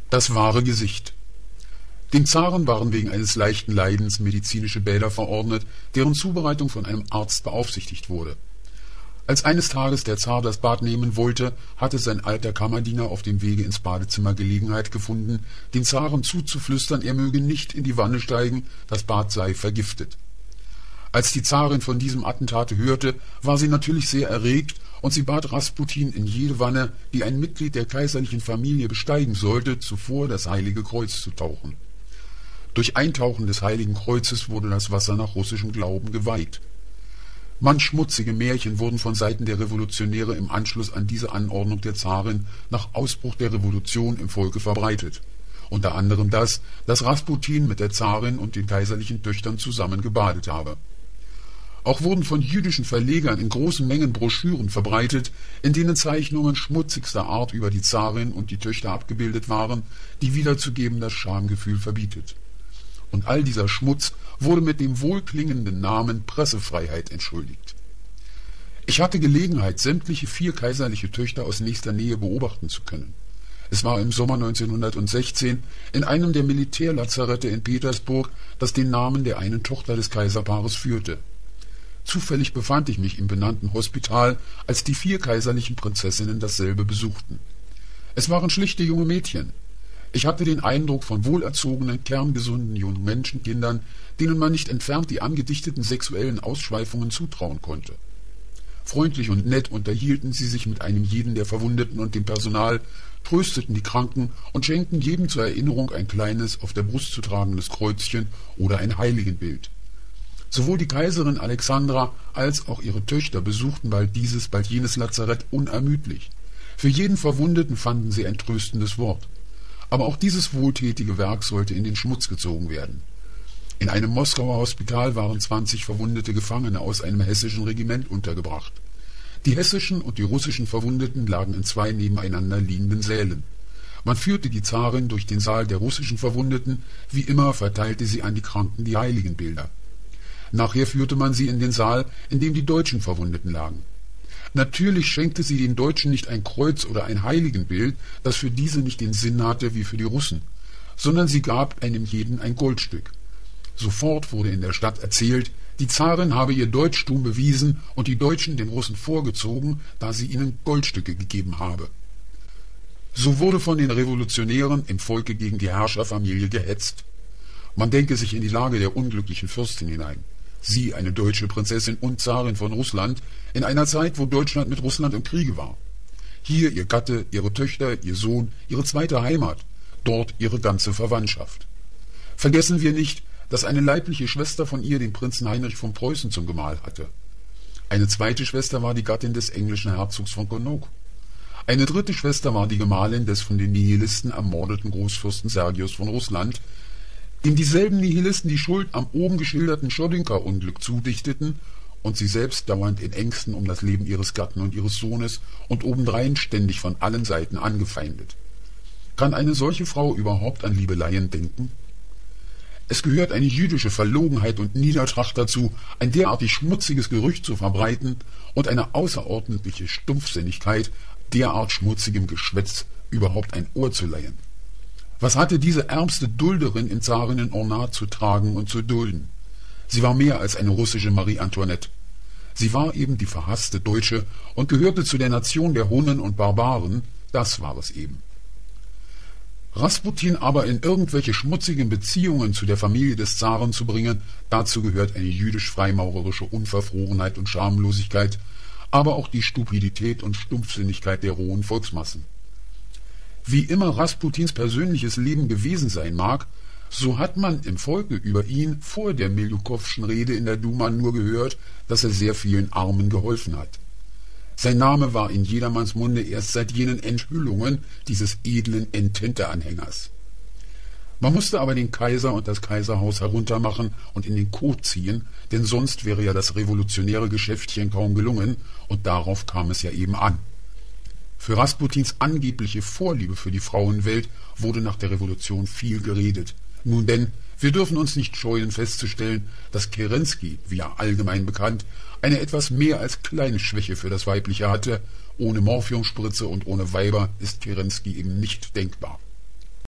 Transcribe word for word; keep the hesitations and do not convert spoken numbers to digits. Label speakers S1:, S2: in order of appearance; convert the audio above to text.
S1: Das wahre Gesicht. Dem Zaren waren wegen eines leichten Leidens medizinische Bäder verordnet, deren Zubereitung von einem Arzt beaufsichtigt wurde. Als eines Tages der Zar das Bad nehmen wollte, hatte sein alter Kammerdiener auf dem Wege ins Badezimmer Gelegenheit gefunden, dem Zaren zuzuflüstern, er möge nicht in die Wanne steigen, das Bad sei vergiftet. Als die Zarin von diesem Attentate hörte, war sie natürlich sehr erregt, und sie bat Rasputin, in jede Wanne, die ein Mitglied der kaiserlichen Familie besteigen sollte, zuvor das Heilige Kreuz zu tauchen. Durch Eintauchen des Heiligen Kreuzes wurde das Wasser nach russischem Glauben geweiht. Manch schmutzige Märchen wurden von Seiten der Revolutionäre im Anschluss an diese Anordnung der Zarin nach Ausbruch der Revolution im Volke verbreitet. Unter anderem das, dass Rasputin mit der Zarin und den kaiserlichen Töchtern zusammen gebadet habe. Auch wurden von jüdischen Verlegern in großen Mengen Broschüren verbreitet, in denen Zeichnungen schmutzigster Art über die Zarin und die Töchter abgebildet waren, die wiederzugeben das Schamgefühl verbietet. Und all dieser Schmutz wurde mit dem wohlklingenden Namen Pressefreiheit entschuldigt. Ich hatte Gelegenheit, sämtliche vier kaiserliche Töchter aus nächster Nähe beobachten zu können. Es war im Sommer neunzehnhundertsechzehn in einem der Militärlazarette in Petersburg, das den Namen der einen Tochter des Kaiserpaares führte. Zufällig befand ich mich im benannten Hospital, als die vier kaiserlichen Prinzessinnen dasselbe besuchten. Es waren schlichte junge Mädchen. Ich hatte den Eindruck von wohlerzogenen, kerngesunden jungen Menschenkindern, denen man nicht entfernt die angedichteten sexuellen Ausschweifungen zutrauen konnte. Freundlich und nett unterhielten sie sich mit einem jeden der Verwundeten und dem Personal, trösteten die Kranken und schenkten jedem zur Erinnerung ein kleines, auf der Brust zu tragendes Kreuzchen oder ein Heiligenbild. Sowohl die Kaiserin Alexandra als auch ihre Töchter besuchten bald dieses, bald jenes Lazarett unermüdlich. Für jeden Verwundeten fanden sie ein tröstendes Wort. Aber auch dieses wohltätige Werk sollte in den Schmutz gezogen werden. In einem Moskauer Hospital waren zwanzig verwundete Gefangene aus einem hessischen Regiment untergebracht. Die hessischen und die russischen Verwundeten lagen in zwei nebeneinander liegenden Sälen. Man führte die Zarin durch den Saal der russischen Verwundeten, wie immer verteilte sie an die Kranken die Heiligenbilder. Nachher führte man sie in den Saal, in dem die deutschen Verwundeten lagen. Natürlich schenkte sie den Deutschen nicht ein Kreuz oder ein Heiligenbild, das für diese nicht den Sinn hatte wie für die Russen, sondern sie gab einem jeden ein Goldstück. Sofort wurde in der Stadt erzählt, die Zarin habe ihr Deutschtum bewiesen und die Deutschen den Russen vorgezogen, da sie ihnen Goldstücke gegeben habe. So wurde von den Revolutionären im Volke gegen die Herrscherfamilie gehetzt. Man denke sich in die Lage der unglücklichen Fürstin hinein. Sie, eine deutsche Prinzessin und Zarin von Russland, in einer Zeit, wo Deutschland mit Russland im Kriege war. Hier ihr Gatte, ihre Töchter, ihr Sohn, ihre zweite Heimat, dort ihre ganze Verwandtschaft. Vergessen wir nicht, dass eine leibliche Schwester von ihr den Prinzen Heinrich von Preußen zum Gemahl hatte. Eine zweite Schwester war die Gattin des englischen Herzogs von Konok. Eine dritte Schwester war die Gemahlin des von den Nihilisten ermordeten Großfürsten Sergius von Russland, dem dieselben Nihilisten die Schuld am oben geschilderten Chodynka-Unglück zudichteten und sie selbst dauernd in Ängsten um das Leben ihres Gatten und ihres Sohnes und obendrein ständig von allen Seiten angefeindet. Kann eine solche Frau überhaupt an Liebeleien denken? Es gehört eine jüdische Verlogenheit und Niedertracht dazu, ein derartig schmutziges Gerücht zu verbreiten und eine außerordentliche Stumpfsinnigkeit, derart schmutzigem Geschwätz überhaupt ein Ohr zu leihen. Was hatte diese ärmste Dulderin in Zarinnen-Ornat zu tragen und zu dulden? Sie war mehr als eine russische Marie Antoinette. Sie war eben die verhasste Deutsche und gehörte zu der Nation der Hunnen und Barbaren, das war es eben. Rasputin aber in irgendwelche schmutzigen Beziehungen zu der Familie des Zaren zu bringen, dazu gehört eine jüdisch-freimaurerische Unverfrorenheit und Schamlosigkeit, aber auch die Stupidität und Stumpfsinnigkeit der rohen Volksmassen. Wie immer Rasputins persönliches Leben gewesen sein mag, so hat man im Volke über ihn vor der Miljukowschen Rede in der Duma nur gehört, dass er sehr vielen Armen geholfen hat. Sein Name war in jedermanns Munde erst seit jenen Enthüllungen dieses edlen Entente-Anhängers. Man musste aber den Kaiser und das Kaiserhaus heruntermachen und in den Kot ziehen, denn sonst wäre ja das revolutionäre Geschäftchen kaum gelungen, und darauf kam es ja eben an. Für Rasputins angebliche Vorliebe für die Frauenwelt wurde nach der Revolution viel geredet. Nun denn, wir dürfen uns nicht scheuen festzustellen, dass Kerensky, wie ja allgemein bekannt, eine etwas mehr als kleine Schwäche für das Weibliche hatte. Ohne Morphiumspritze und ohne Weiber ist Kerensky eben nicht denkbar.